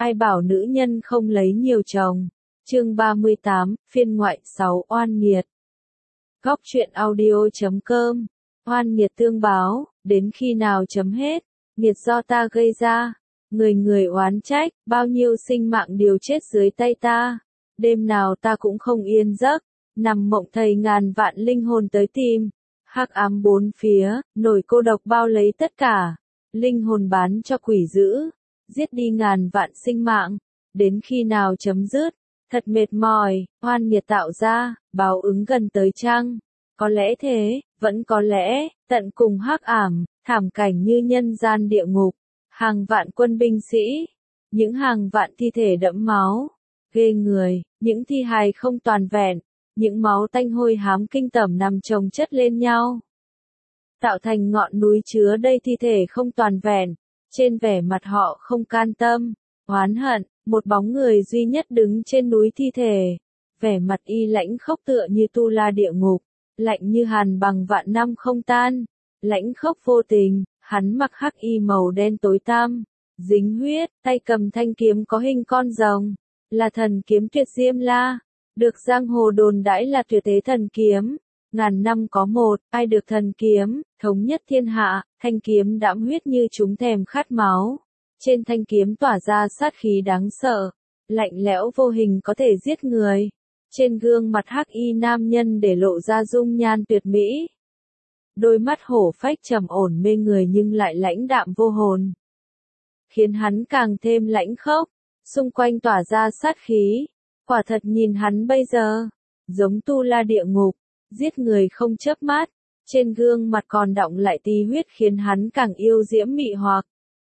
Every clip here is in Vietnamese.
Ai bảo nữ nhân không lấy nhiều chồng. Chương 38, phiên ngoại 6 oan nghiệt. Góc truyện audio.com. Oan nghiệt tương báo, đến khi nào chấm hết, nghiệt do ta gây ra. Người người oán trách, bao nhiêu sinh mạng đều chết dưới tay ta. Đêm nào ta cũng không yên giấc, nằm mộng thầy ngàn vạn linh hồn tới tìm. Hắc ám bốn phía, nổi cô độc bao lấy tất cả. Linh hồn bán cho quỷ dữ, giết đi ngàn vạn sinh mạng. Đến khi nào chấm dứt, thật mệt mỏi, oan nghiệt tạo ra, báo ứng gần tới chăng? Có lẽ thế, vẫn có lẽ, tận cùng hắc ảm, thảm cảnh như nhân gian địa ngục. Hàng vạn quân binh sĩ, những hàng vạn thi thể đẫm máu, ghê người, những thi hài không toàn vẹn, những máu tanh hôi hám kinh tởm nằm chồng chất lên nhau. Tạo thành ngọn núi chứa đầy thi thể không toàn vẹn, trên vẻ mặt họ không can tâm, oán hận, một bóng người duy nhất đứng trên núi thi thể. Vẻ mặt y lãnh khốc tựa như tu la địa ngục, lạnh như hàn bằng vạn năm không tan, lãnh khốc vô tình. Hắn mặc hắc y màu đen tối tăm, dính huyết, tay cầm thanh kiếm có hình con rồng, là thần kiếm tuyệt diêm la, được giang hồ đồn đãi là tuyệt thế thần kiếm, ngàn năm có một, ai được thần kiếm, thống nhất thiên hạ, thanh kiếm đẫm huyết như chúng thèm khát máu, trên thanh kiếm tỏa ra sát khí đáng sợ, lạnh lẽo vô hình có thể giết người, trên gương mặt hắc y nam nhân để lộ ra dung nhan tuyệt mỹ. Đôi mắt hổ phách trầm ổn mê người nhưng lại lãnh đạm vô hồn, khiến hắn càng thêm lãnh khốc, xung quanh tỏa ra sát khí. Quả thật nhìn hắn bây giờ, giống tu la địa ngục, giết người không chớp mắt, trên gương mặt còn đọng lại tí huyết khiến hắn càng yêu diễm mị hoặc.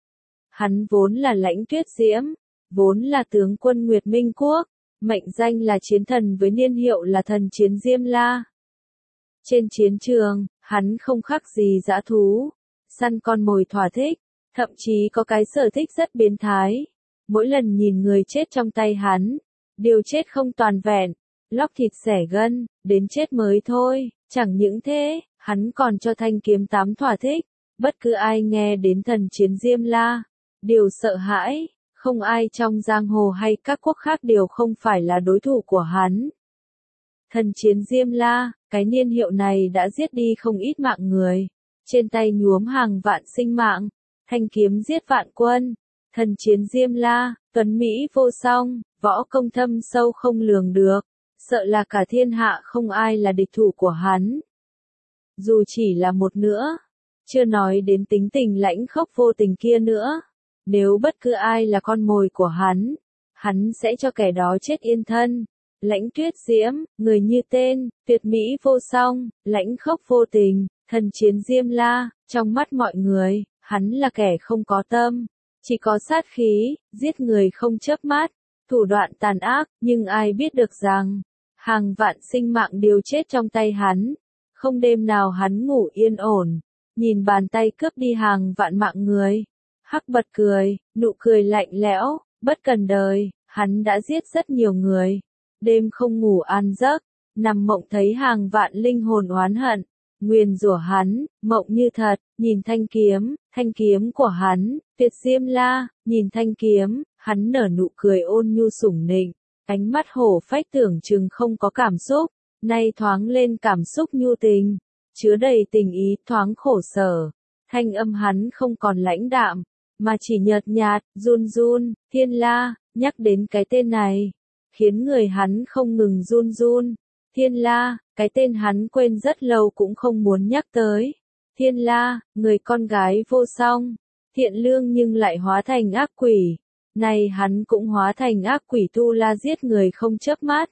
Hắn vốn là Lãnh Tuyết Diễm, vốn là tướng quân Nguyệt Minh Quốc, mệnh danh là chiến thần với niên hiệu là thần chiến Diêm La. Trên chiến trường, hắn không khác gì dã thú, săn con mồi thỏa thích, thậm chí có cái sở thích rất biến thái. Mỗi lần nhìn người chết trong tay hắn, đều chết không toàn vẹn, lóc thịt xẻ gân, đến chết mới thôi. Chẳng những thế, hắn còn cho thanh kiếm tám thỏa thích. Bất cứ ai nghe đến thần chiến Diêm La, đều sợ hãi, không ai trong giang hồ hay các quốc khác đều không phải là đối thủ của hắn. Thần chiến Diêm La, cái niên hiệu này đã giết đi không ít mạng người, trên tay nhuốm hàng vạn sinh mạng, thanh kiếm giết vạn quân. Thần chiến Diêm La, tuấn mỹ vô song, võ công thâm sâu không lường được, sợ là cả thiên hạ không ai là địch thủ của hắn. Dù chỉ là một nữa, chưa nói đến tính tình lãnh khốc vô tình kia nữa, nếu bất cứ ai là con mồi của hắn sẽ cho kẻ đó chết yên thân. Lãnh Tuyết Diễm, người như tên, tuyệt mỹ vô song, lãnh khốc vô tình, thần chiến Diêm La, trong mắt mọi người, hắn là kẻ không có tâm, chỉ có sát khí, giết người không chớp mắt, thủ đoạn tàn ác, nhưng ai biết được rằng, hàng vạn sinh mạng đều chết trong tay hắn, không đêm nào hắn ngủ yên ổn, nhìn bàn tay cướp đi hàng vạn mạng người, hắc bật cười, nụ cười lạnh lẽo, bất cần đời, hắn đã giết rất nhiều người. Đêm không ngủ an giấc, nằm mộng thấy hàng vạn linh hồn oán hận, nguyền rủa hắn, mộng như thật, nhìn thanh kiếm của hắn, tuyệt Diêm La, nhìn thanh kiếm, hắn nở nụ cười ôn nhu sủng nịnh, ánh mắt hổ phách tưởng chừng không có cảm xúc, nay thoáng lên cảm xúc nhu tình, chứa đầy tình ý thoáng khổ sở, thanh âm hắn không còn lãnh đạm, mà chỉ nhợt nhạt, run run, Thiên La, nhắc đến cái tên này, khiến người hắn không ngừng run run. Thiên La, cái tên hắn quên rất lâu cũng không muốn nhắc tới. Thiên La, người con gái vô song, thiện lương nhưng lại hóa thành ác quỷ. Này hắn cũng hóa thành ác quỷ tu la giết người không chớp mắt.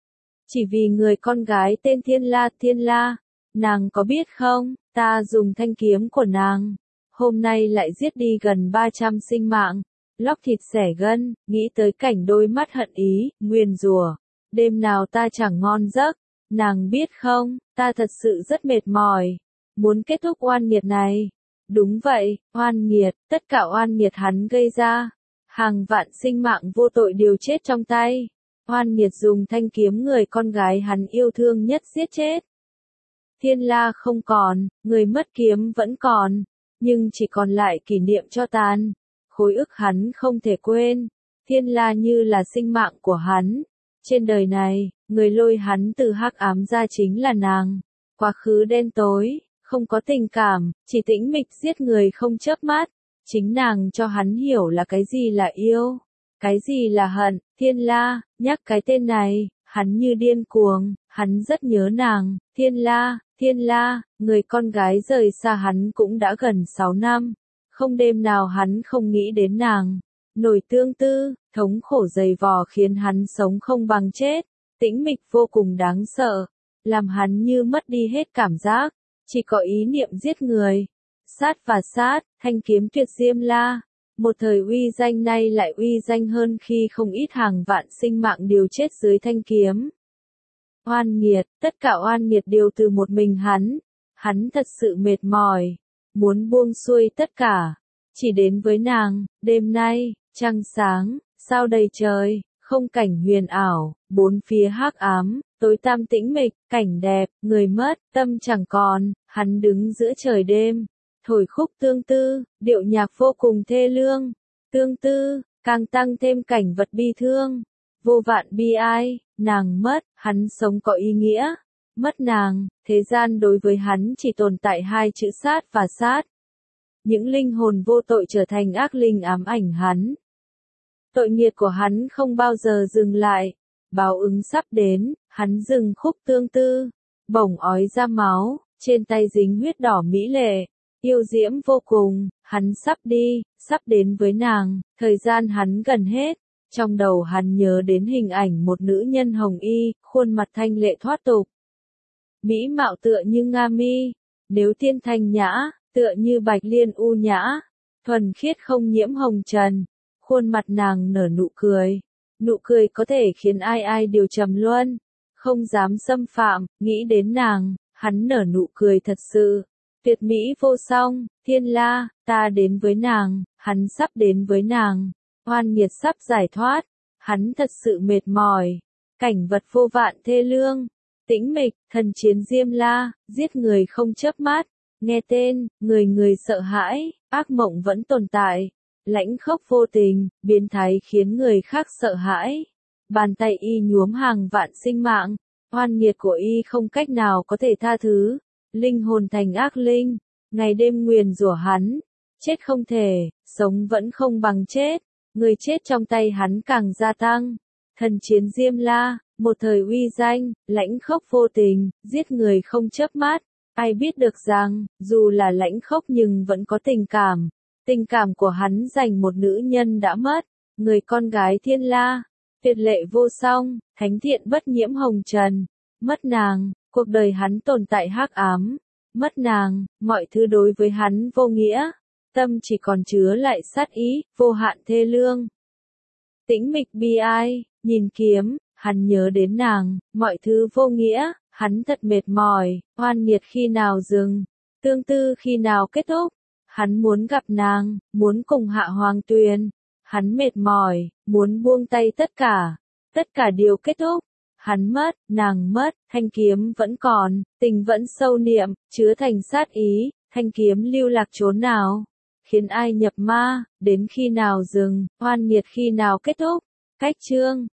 Chỉ vì người con gái tên Thiên La, nàng có biết không, ta dùng thanh kiếm của nàng, hôm nay lại giết đi gần 300 sinh mạng. Lóc thịt xẻ gân, nghĩ tới cảnh đôi mắt hận ý, nguyền rủa, đêm nào ta chẳng ngon giấc, nàng biết không, ta thật sự rất mệt mỏi, muốn kết thúc oan nghiệt này. Đúng vậy, oan nghiệt, tất cả oan nghiệt hắn gây ra, hàng vạn sinh mạng vô tội đều chết trong tay, oan nghiệt dùng thanh kiếm người con gái hắn yêu thương nhất giết chết. Thiên La không còn, người mất kiếm vẫn còn, nhưng chỉ còn lại kỷ niệm cho tàn. Khối ức hắn không thể quên. Thiên La như là sinh mạng của hắn. Trên đời này, người lôi hắn từ hắc ám ra chính là nàng. Quá khứ đen tối, không có tình cảm, chỉ tĩnh mịch giết người không chớp mắt. Chính nàng cho hắn hiểu là cái gì là yêu, cái gì là hận. Thiên La, nhắc cái tên này, hắn như điên cuồng, hắn rất nhớ nàng. Thiên La, người con gái rời xa hắn cũng đã gần 6 năm. Không đêm nào hắn không nghĩ đến nàng. Nỗi tương tư, thống khổ dày vò khiến hắn sống không bằng chết. Tĩnh mịch vô cùng đáng sợ, làm hắn như mất đi hết cảm giác, chỉ có ý niệm giết người. Sát và sát, thanh kiếm tuyệt diêm la. Một thời uy danh nay lại uy danh hơn khi không ít hàng vạn sinh mạng đều chết dưới thanh kiếm. Oan nghiệt, tất cả oan nghiệt đều từ một mình hắn. Hắn thật sự mệt mỏi, muốn buông xuôi tất cả, chỉ đến với nàng. Đêm nay, trăng sáng, sao đầy trời, không cảnh huyền ảo, bốn phía hắc ám, tối tăm tĩnh mịch, cảnh đẹp, người mất, tâm chẳng còn. Hắn đứng giữa trời đêm, thổi khúc tương tư, điệu nhạc vô cùng thê lương. Tương tư, càng tăng thêm cảnh vật bi thương, vô vạn bi ai. Nàng mất, hắn sống có ý nghĩa. Mất nàng, thế gian đối với hắn chỉ tồn tại hai chữ sát và sát. Những linh hồn vô tội trở thành ác linh ám ảnh hắn. Tội nghiệt của hắn không bao giờ dừng lại. Báo ứng sắp đến, hắn dừng khúc tương tư. Bỗng ói ra máu, trên tay dính huyết đỏ mỹ lệ. Yêu diễm vô cùng, hắn sắp đi, sắp đến với nàng. Thời gian hắn gần hết. Trong đầu hắn nhớ đến hình ảnh một nữ nhân hồng y, khuôn mặt thanh lệ thoát tục. Mỹ mạo tựa như Nga mi, nếu tiên thanh nhã, tựa như bạch liên u nhã, thuần khiết không nhiễm hồng trần. Khuôn mặt nàng nở nụ cười có thể khiến ai ai đều trầm luân, không dám xâm phạm. Nghĩ đến nàng, hắn nở nụ cười thật sự, tuyệt mỹ vô song. Thiên La, ta đến với nàng, hắn sắp đến với nàng. Oan nghiệt sắp giải thoát, hắn thật sự mệt mỏi. Cảnh vật vô vạn thê lương, tĩnh mịch, thần chiến diêm la, giết người không chớp mắt. Nghe tên, người sợ hãi, ác mộng vẫn tồn tại. Lãnh khốc vô tình, biến thái khiến người khác sợ hãi. Bàn tay y nhuốm hàng vạn sinh mạng, oan nghiệt của y không cách nào có thể tha thứ. Linh hồn thành ác linh, ngày đêm nguyền rủa hắn. Chết không thể, sống vẫn không bằng chết. Người chết trong tay hắn càng gia tăng. Thần chiến diêm la, một thời uy danh, lãnh khốc vô tình, giết người không chớp mắt. Ai biết được rằng, dù là lãnh khốc nhưng vẫn có tình cảm. Tình cảm của hắn dành một nữ nhân đã mất, người con gái Thiên La, tuyệt lệ vô song, thánh thiện bất nhiễm hồng trần. Mất nàng, cuộc đời hắn tồn tại hắc ám. Mất nàng, mọi thứ đối với hắn vô nghĩa. Tâm chỉ còn chứa lại sát ý, vô hạn thê lương. Tĩnh mịch bi ai, nhìn kiếm, hắn nhớ đến nàng, mọi thứ vô nghĩa, hắn thật mệt mỏi. Oan nghiệt khi nào dừng, tương tư khi nào kết thúc. Hắn muốn gặp nàng, muốn cùng Hạ Hoàng Tuyền. Hắn mệt mỏi, muốn buông tay tất cả đều kết thúc. Hắn mất, nàng mất, thanh kiếm vẫn còn, tình vẫn sâu niệm, chứa thành sát ý. Thanh kiếm lưu lạc chốn nào, khiến ai nhập ma, đến khi nào dừng, oan nghiệt khi nào kết thúc. Cách chương